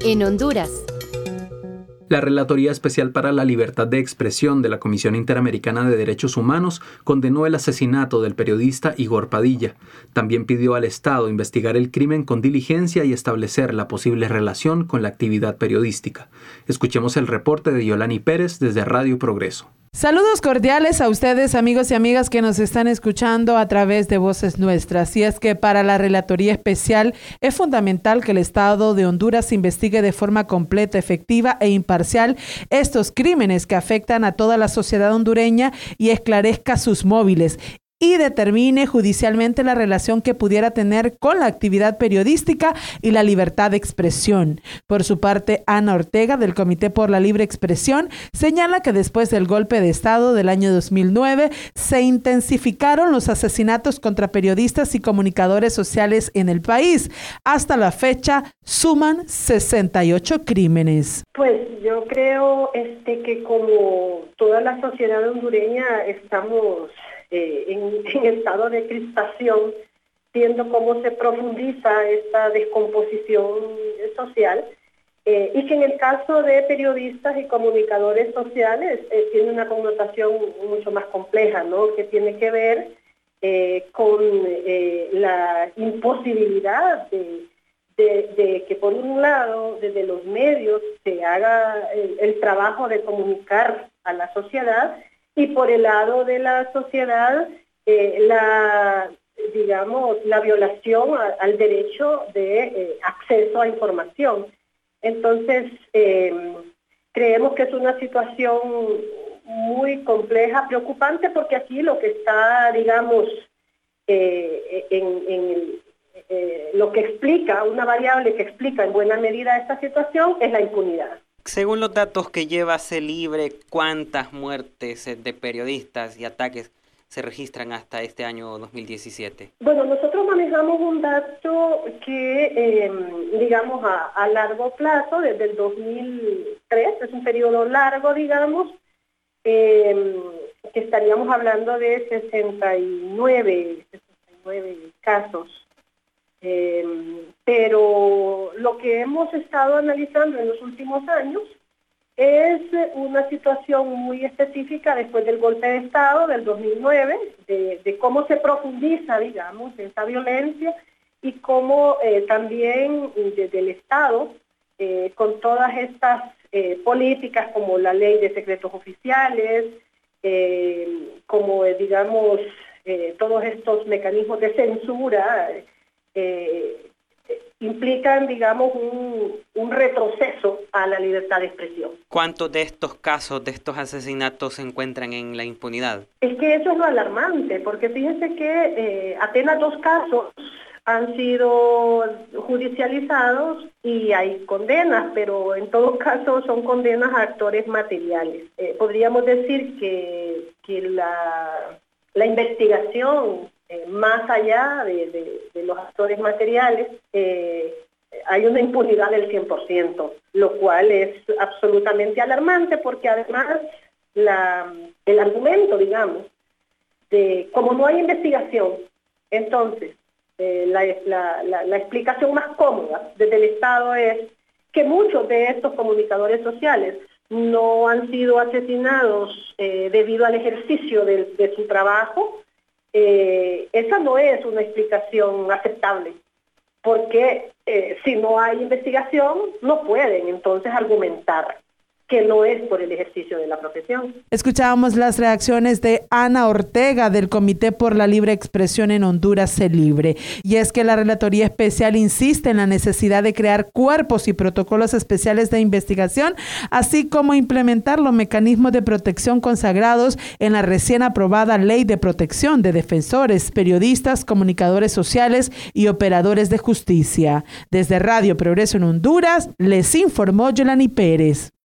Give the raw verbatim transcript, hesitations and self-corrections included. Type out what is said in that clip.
en Honduras. La Relatoría Especial para la Libertad de Expresión de la Comisión Interamericana de Derechos Humanos condenó el asesinato del periodista Igor Padilla. También pidió al Estado investigar el crimen con diligencia y establecer la posible relación con la actividad periodística. Escuchemos el reporte de Yolani Pérez desde Radio Progreso. Saludos cordiales a ustedes, amigos y amigas que nos están escuchando a través de Voces Nuestras. Y es que para la Relatoría Especial es fundamental que el Estado de Honduras investigue de forma completa, efectiva e imparcial estos crímenes que afectan a toda la sociedad hondureña y esclarezca sus móviles y determine judicialmente la relación que pudiera tener con la actividad periodística y la libertad de expresión. Por su parte, Ana Ortega, del Comité por la Libre Expresión, señala que después del golpe de Estado del año dos mil nueve, se intensificaron los asesinatos contra periodistas y comunicadores sociales en el país. Hasta la fecha, suman sesenta y ocho crímenes. Pues yo creo este, que como toda la sociedad hondureña estamos Eh, en, en estado de crispación, viendo cómo se profundiza esta descomposición social, eh, y que en el caso de periodistas y comunicadores sociales eh, tiene una connotación mucho más compleja, ¿no? Que tiene que ver eh, con eh, la imposibilidad de, de, de que por un lado desde los medios se haga el, el trabajo de comunicar a la sociedad, y por el lado de la sociedad, eh, la, digamos, la violación a, al derecho de eh, acceso a información. Entonces, eh, creemos que es una situación muy compleja, preocupante, porque aquí lo que está, digamos, eh, en, en eh, lo que explica, una variable que explica en buena medida esta situación es la impunidad. Según los datos que lleva CELIBRE, ¿cuántas muertes de periodistas y ataques se registran hasta este año dos mil diecisiete? Bueno, nosotros manejamos un dato que, eh, digamos, a, a largo plazo, desde el dos mil tres, es un periodo largo, digamos, eh, que estaríamos hablando de sesenta y nueve casos. Eh, pero lo que hemos estado analizando en los últimos años es una situación muy específica después del golpe de Estado del dos mil nueve, de, de cómo se profundiza, digamos, esa violencia y cómo eh, también desde el Estado, eh, con todas estas eh, políticas como la ley de secretos oficiales, eh, como eh, digamos, eh, todos estos mecanismos de censura, Eh, implican, digamos, un, un retroceso a la libertad de expresión. ¿Cuántos de estos casos, de estos asesinatos, se encuentran en la impunidad? Es que eso es lo alarmante, porque fíjense que eh, apenas dos casos han sido judicializados y hay condenas, pero en todo caso son condenas a actores materiales. Eh, podríamos decir que, que la, la investigación, Eh, más allá de, de, de los actores materiales, eh, hay una impunidad del cien por ciento, lo cual es absolutamente alarmante, porque además la, el argumento, digamos, de como no hay investigación, entonces eh, la, la, la, la explicación más cómoda desde el Estado es que muchos de estos comunicadores sociales no han sido asesinados eh, debido al ejercicio de, de su trabajo. Eh, esa no es una explicación aceptable, porque eh, si no hay investigación no pueden entonces argumentar que no es por el ejercicio de la profesión. Escuchábamos las reacciones de Ana Ortega del Comité por la Libre Expresión en Honduras, CELIBRE. Y es que la Relatoría Especial insiste en la necesidad de crear cuerpos y protocolos especiales de investigación, así como implementar los mecanismos de protección consagrados en la recién aprobada Ley de Protección de Defensores, Periodistas, Comunicadores Sociales y Operadores de Justicia. Desde Radio Progreso en Honduras, les informó Yolani Pérez.